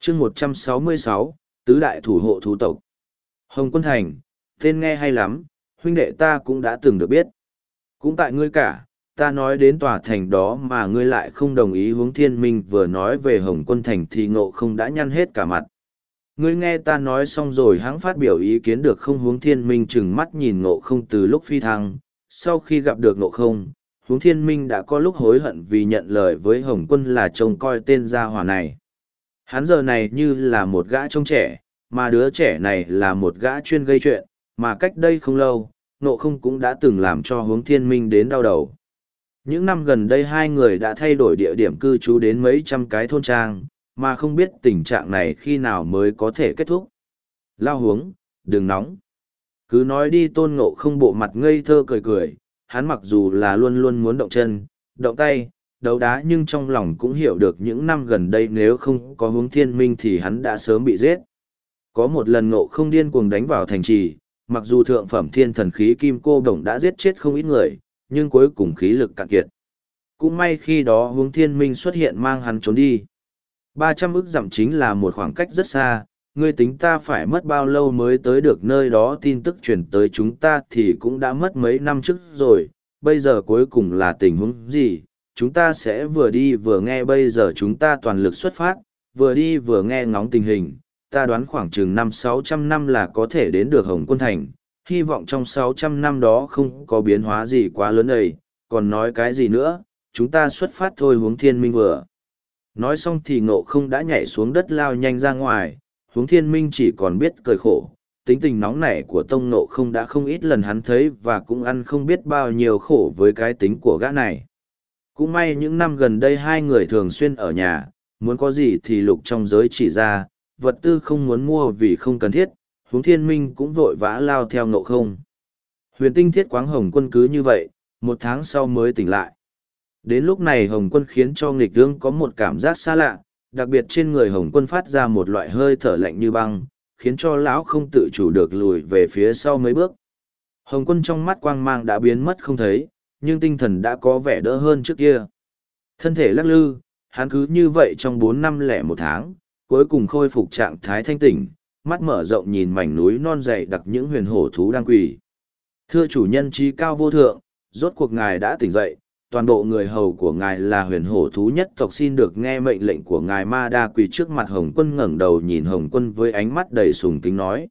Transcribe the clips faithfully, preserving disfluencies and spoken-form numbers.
chương một trăm sáu mươi sáu, tứ đại thủ hộ thú tộc. Hồng Quân Thành, tên nghe hay lắm, huynh đệ ta cũng đã từng được biết. Cũng tại ngươi cả, ta nói đến tòa thành đó mà ngươi lại không đồng ý. Hướng Thiên Minh vừa nói về Hồng Quân Thành thì Ngộ Không đã nhăn hết cả mặt. Ngươi nghe ta nói xong rồi hãng phát biểu ý kiến được không? Hướng Thiên Minh trừng mắt nhìn Ngộ Không từ lúc phi thăng. Sau khi gặp được Ngộ Không, Hướng Thiên Minh đã có lúc hối hận vì nhận lời với Hồng Quân là trông coi tên gia hỏa này. Hắn giờ này như là một gã trông trẻ, mà đứa trẻ này là một gã chuyên gây chuyện, mà cách đây không lâu, Ngộ Không cũng đã từng làm cho Hướng Thiên Minh đến đau đầu. Những năm gần đây hai người đã thay đổi địa điểm cư trú đến mấy trăm cái thôn trang, mà không biết tình trạng này khi nào mới có thể kết thúc. Lao Hướng, đừng nóng. Cứ nói đi. Tôn Ngộ Không bộ mặt ngây thơ cười cười, hắn mặc dù là luôn luôn muốn động chân, động tay, đấu đá nhưng trong lòng cũng hiểu được những năm gần đây nếu không có Hướng Thiên Minh thì hắn đã sớm bị giết. Có một lần Ngộ Không điên cuồng đánh vào thành trì, mặc dù thượng phẩm thiên thần khí kim cô đồng đã giết chết không ít người, nhưng cuối cùng khí lực cạn kiệt. Cũng may khi đó Hướng Thiên Minh xuất hiện mang hắn trốn đi. Ba trăm ức dặm chính là một khoảng cách rất xa, ngươi tính ta phải mất bao lâu mới tới được nơi đó? Tin tức truyền tới chúng ta thì cũng đã mất mấy năm trước rồi, bây giờ cuối cùng là tình huống gì? Chúng ta sẽ vừa đi vừa nghe. Bây giờ chúng ta toàn lực xuất phát, vừa đi vừa nghe ngóng tình hình. Ta đoán khoảng chừng năm sáu trăm năm là có thể đến được Hồng Quân Thành, hy vọng trong sáu trăm năm đó không có biến hóa gì quá lớn ấy, còn nói cái gì nữa, chúng ta xuất phát thôi. Hướng Thiên Minh vừa nói xong thì Ngộ Không đã nhảy xuống đất lao nhanh ra ngoài. Hướng Thiên Minh chỉ còn biết cười khổ, tính tình nóng nảy của Tông Ngộ Không đã không ít lần hắn thấy và cũng ăn không biết bao nhiêu khổ với cái tính của gã này. Cũng may những năm gần đây hai người thường xuyên ở nhà, muốn có gì thì lục trong giới chỉ ra, vật tư không muốn mua vì không cần thiết. Hướng Thiên Minh cũng vội vã lao theo Ngộ Không. Huyền Tinh Thiết Quáng Hồng Quân cứ như vậy, một tháng sau mới tỉnh lại. Đến lúc này Hồng Quân khiến cho Nghịch Ương có một cảm giác xa lạ, đặc biệt trên người Hồng Quân phát ra một loại hơi thở lạnh như băng, khiến cho lão không tự chủ được lùi về phía sau mấy bước. Hồng Quân trong mắt quang mang đã biến mất không thấy, nhưng tinh thần đã có vẻ đỡ hơn trước kia. Thân thể lắc lư, hắn cứ như vậy trong bốn năm lẻ một tháng, cuối cùng khôi phục trạng thái thanh tỉnh, mắt mở rộng nhìn mảnh núi non dày đặc những huyền hổ thú đang quỳ. Thưa chủ nhân trí cao vô thượng, rốt cuộc ngài đã tỉnh dậy, toàn bộ người hầu của ngài là huyền hổ thú nhất tộc xin được nghe mệnh lệnh của ngài. Ma Đa quỳ trước mặt Hồng Quân ngẩng đầu nhìn Hồng Quân với ánh mắt đầy sùng kính nói.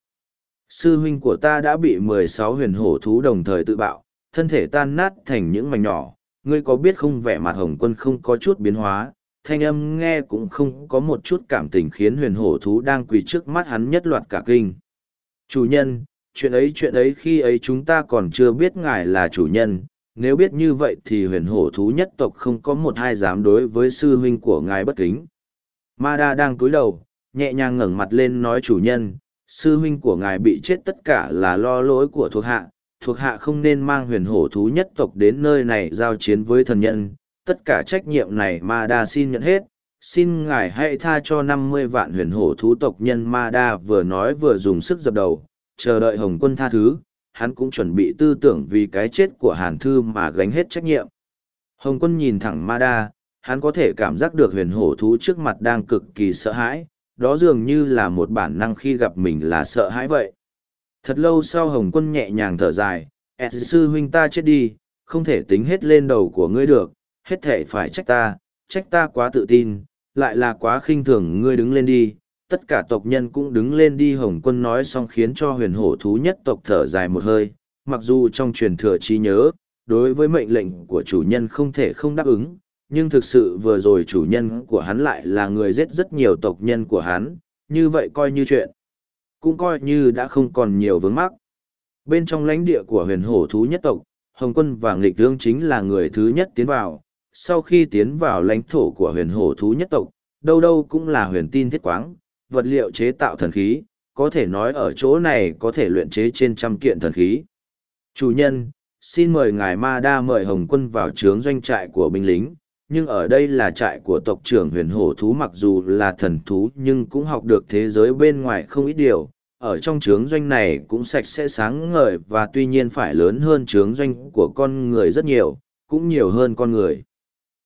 Sư huynh của ta đã bị mười sáu huyền hổ thú đồng thời tự bạo, thân thể tan nát thành những mảnh nhỏ, ngươi có biết không? Vẻ mặt Hồng Quân không có chút biến hóa, thanh âm nghe cũng không có một chút cảm tình, khiến huyền hổ thú đang quỳ trước mắt hắn nhất loạt cả kinh. Chủ nhân, chuyện ấy chuyện ấy khi ấy chúng ta còn chưa biết ngài là chủ nhân, nếu biết như vậy thì huyền hổ thú nhất tộc không có một ai dám đối với sư huynh của ngài bất kính. Ma Đa đang cúi đầu, nhẹ nhàng ngẩng mặt lên nói chủ nhân, sư huynh của ngài bị chết tất cả là lo lỗi của thuộc hạ, thuộc hạ không nên mang huyền hổ thú nhất tộc đến nơi này giao chiến với thần nhân, tất cả trách nhiệm này Ma Đa xin nhận hết, xin ngài hãy tha cho năm mươi vạn huyền hổ thú tộc nhân. Ma Đa vừa nói vừa dùng sức dập đầu, chờ đợi Hồng Quân tha thứ, hắn cũng chuẩn bị tư tưởng vì cái chết của Hàn Thư mà gánh hết trách nhiệm. Hồng Quân nhìn thẳng Ma Đa, hắn có thể cảm giác được huyền hổ thú trước mặt đang cực kỳ sợ hãi, đó dường như là một bản năng khi gặp mình là sợ hãi vậy. Thật lâu sau Hồng Quân nhẹ nhàng thở dài, sư huynh ta chết đi, không thể tính hết lên đầu của ngươi được, hết thể phải trách ta, trách ta quá tự tin, lại là quá khinh thường ngươi. Đứng lên đi, tất cả tộc nhân cũng đứng lên đi. Hồng Quân nói xong khiến cho huyền hổ thú nhất tộc thở dài một hơi, mặc dù trong truyền thừa trí nhớ, đối với mệnh lệnh của chủ nhân không thể không đáp ứng, nhưng thực sự vừa rồi chủ nhân của hắn lại là người giết rất nhiều tộc nhân của hắn, như vậy coi như chuyện, cũng coi như đã không còn nhiều vướng mắc. Bên trong lãnh địa của huyền hổ thú nhất tộc, Hồng Quân và Nghịch Ương chính là người thứ nhất tiến vào. Sau khi tiến vào lãnh thổ của huyền hổ thú nhất tộc, đâu đâu cũng là huyền tin thiết quáng, vật liệu chế tạo thần khí, có thể nói ở chỗ này có thể luyện chế trên trăm kiện thần khí. Chủ nhân, xin mời ngài. Ma Đa mời Hồng Quân vào trướng doanh trại của binh lính, nhưng ở đây là trại của tộc trưởng huyền hổ thú, mặc dù là thần thú nhưng cũng học được thế giới bên ngoài không ít điều. Ở trong trướng doanh này cũng sạch sẽ sáng ngời, và tuy nhiên phải lớn hơn trướng doanh của con người rất nhiều, cũng nhiều hơn con người.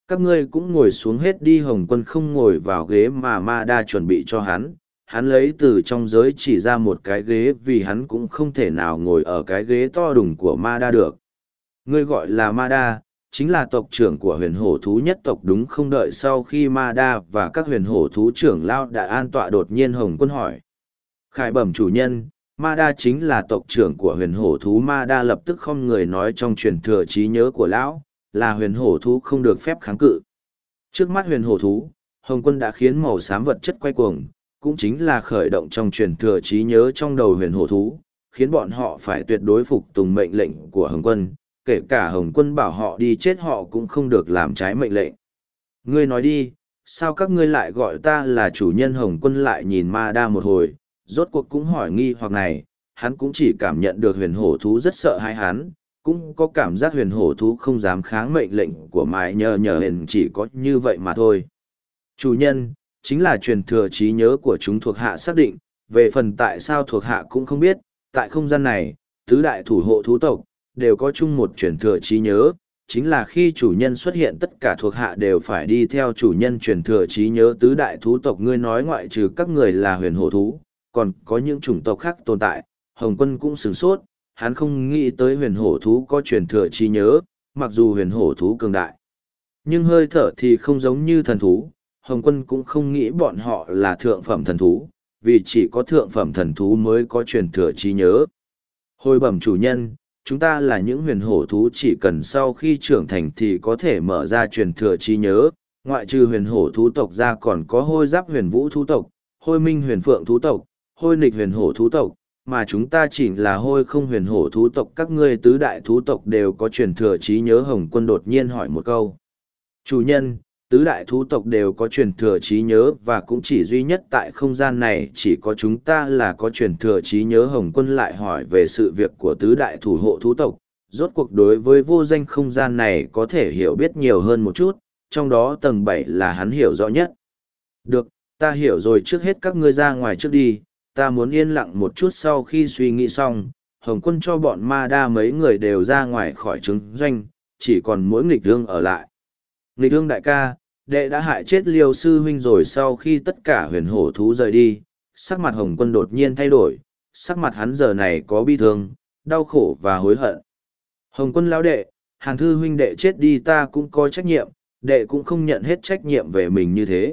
các ngươi cũng ngồi xuống hết đi. Hồng Quân không ngồi vào ghế mà Ma Đa chuẩn bị cho hắn, hắn lấy từ trong giới chỉ ra một cái ghế vì hắn cũng không thể nào ngồi ở cái ghế to đùng của Ma Đa được. Ngươi gọi là Ma Đa, chính là tộc trưởng của huyền hổ thú nhất tộc đúng không? Đợi sau khi Ma Đa và các huyền hổ thú trưởng lao đã an tọa, đột nhiên Hồng Quân hỏi. Khải bẩm chủ nhân, Ma Đa chính là tộc trưởng của huyền hổ thú. Ma Đa lập tức không người nói trong truyền thừa trí nhớ của lão, là huyền hổ thú không được phép kháng cự. Trước mắt huyền hổ thú, Hồng Quân đã khiến màu xám vật chất quay cuồng, cũng chính là khởi động trong truyền thừa trí nhớ trong đầu huyền hổ thú, khiến bọn họ phải tuyệt đối phục tùng mệnh lệnh của Hồng Quân, kể cả Hồng Quân bảo họ đi chết họ cũng không được làm trái mệnh lệnh. Ngươi nói đi, sao các ngươi lại gọi ta là chủ nhân? Hồng Quân lại nhìn Ma Đa một hồi, rốt cuộc cũng hỏi nghi hoặc này, hắn cũng chỉ cảm nhận được huyền hổ thú rất sợ hãi hắn, cũng có cảm giác huyền hổ thú không dám kháng mệnh lệnh của Mai nhờ nhờ hền, chỉ có như vậy mà thôi. Chủ nhân, chính là truyền thừa trí nhớ của chúng thuộc hạ xác định, về phần tại sao thuộc hạ cũng không biết, tại không gian này, tứ đại thủ hộ thú tộc, đều có chung một truyền thừa trí nhớ, chính là khi chủ nhân xuất hiện tất cả thuộc hạ đều phải đi theo chủ nhân truyền thừa trí nhớ tứ đại thú tộc. Ngươi nói ngoại trừ các người là huyền hổ thú, còn có những chủng tộc khác tồn tại. Hồng Quân cũng sửng sốt, hắn không nghĩ tới huyền hổ thú có truyền thừa trí nhớ, mặc dù huyền hổ thú cường đại, nhưng hơi thở thì không giống như thần thú. Hồng Quân cũng không nghĩ bọn họ là thượng phẩm thần thú, vì chỉ có thượng phẩm thần thú mới có truyền thừa trí nhớ. Hồi bẩm chủ nhân, chúng ta là những huyền hổ thú, chỉ cần sau khi trưởng thành thì có thể mở ra truyền thừa trí nhớ, ngoại trừ huyền hổ thú tộc ra còn có hôi giáp huyền vũ thú tộc, hôi minh huyền phượng thú tộc, hôi nịch huyền hổ thú tộc, mà chúng ta chỉ là hôi không huyền hổ thú tộc. Các ngươi tứ đại thú tộc đều có truyền thừa trí nhớ? Hồng Quân đột nhiên hỏi một câu. Chủ nhân, tứ đại thú tộc đều có truyền thừa trí nhớ, và cũng chỉ duy nhất tại không gian này chỉ có chúng ta là có truyền thừa trí nhớ. Hồng Quân lại hỏi về sự việc của tứ đại thủ hộ thú tộc, rốt cuộc đối với vô danh không gian này có thể hiểu biết nhiều hơn một chút, trong đó tầng bảy là hắn hiểu rõ nhất. Được, ta hiểu rồi, trước hết các ngươi ra ngoài trước đi, ta muốn yên lặng một chút. Sau khi suy nghĩ xong, Hồng Quân cho bọn Ma Đa mấy người đều ra ngoài khỏi trứng doanh, chỉ còn mỗi Nghịch Ương ở lại. Nghịch Ương đại ca, đệ đã hại chết Liêu sư huynh rồi. Sau khi tất cả huyền hổ thú rời đi, sắc mặt Hồng Quân đột nhiên thay đổi, sắc mặt hắn giờ này có bi thương, đau khổ và hối hận. Hồng Quân lão đệ, Hàn Thư huynh đệ chết đi ta cũng có trách nhiệm, đệ cũng không nhận hết trách nhiệm về mình như thế.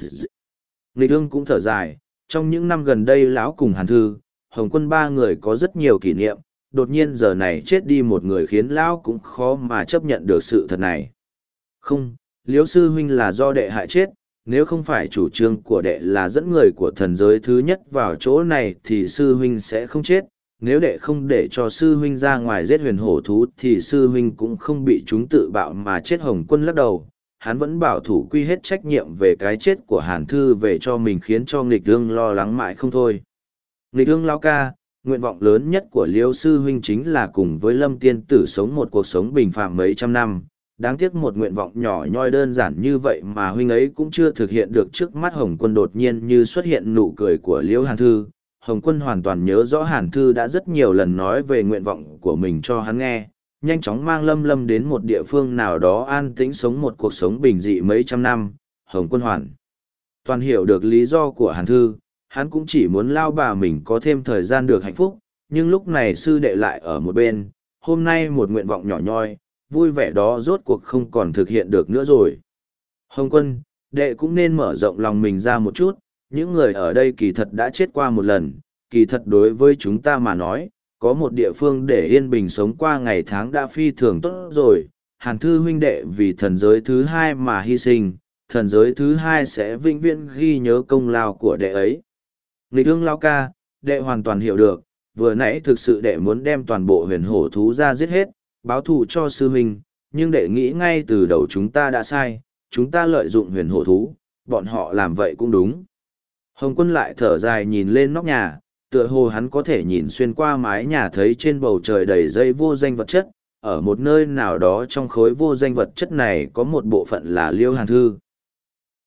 Nghịch Ương cũng thở dài, trong những năm gần đây lão cùng Hàn Thư, Hồng Quân ba người có rất nhiều kỷ niệm, đột nhiên giờ này chết đi một người khiến lão cũng khó mà chấp nhận được sự thật này. Không, Liêu sư huynh là do đệ hại chết, nếu không phải chủ trương của đệ là dẫn người của thần giới thứ nhất vào chỗ này thì sư huynh sẽ không chết. Nếu đệ không để cho sư huynh ra ngoài giết huyền hổ thú thì sư huynh cũng không bị chúng tự bạo mà chết. Hồng Quân lắc đầu, hắn vẫn bảo thủ quy hết trách nhiệm về cái chết của Hàn Thư về cho mình, khiến cho Nghịch Ương lo lắng mãi không thôi. Nghịch Ương lão ca, nguyện vọng lớn nhất của Liêu sư huynh chính là cùng với Lâm tiên tử sống một cuộc sống bình phàm mấy trăm năm. Đáng tiếc một nguyện vọng nhỏ nhoi đơn giản như vậy mà huynh ấy cũng chưa thực hiện được. Trước mắt Hồng Quân đột nhiên như xuất hiện nụ cười của Liễu Hàn Thư. Hồng Quân hoàn toàn nhớ rõ Hàn Thư đã rất nhiều lần nói về nguyện vọng của mình cho hắn nghe, nhanh chóng mang Lâm Lâm đến một địa phương nào đó an tĩnh sống một cuộc sống bình dị mấy trăm năm. Hồng Quân hoàn toàn hiểu được lý do của Hàn Thư, hắn cũng chỉ muốn lao bà mình có thêm thời gian được hạnh phúc, nhưng lúc này sư đệ lại ở một bên, hôm nay một nguyện vọng nhỏ nhoi, vui vẻ đó rốt cuộc không còn thực hiện được nữa rồi. Hồng Quân, đệ cũng nên mở rộng lòng mình ra một chút, những người ở đây kỳ thật đã chết qua một lần, kỳ thật đối với chúng ta mà nói, có một địa phương để yên bình sống qua ngày tháng đã phi thường tốt rồi. Hàn Thư huynh đệ vì thần giới thứ hai mà hy sinh, thần giới thứ hai sẽ vĩnh viễn ghi nhớ công lao của đệ ấy. Nghịch Ương lão ca, đệ hoàn toàn hiểu được, vừa nãy thực sự đệ muốn đem toàn bộ huyền hổ thú ra giết hết, báo thù cho sư huynh, nhưng đệ nghĩ ngay từ đầu chúng ta đã sai, chúng ta lợi dụng huyền hổ thú, bọn họ làm vậy cũng đúng. Hồng Quân lại thở dài nhìn lên nóc nhà, tựa hồ hắn có thể nhìn xuyên qua mái nhà thấy trên bầu trời đầy dây vô danh vật chất, ở một nơi nào đó trong khối vô danh vật chất này có một bộ phận là Liêu Hàn Thư.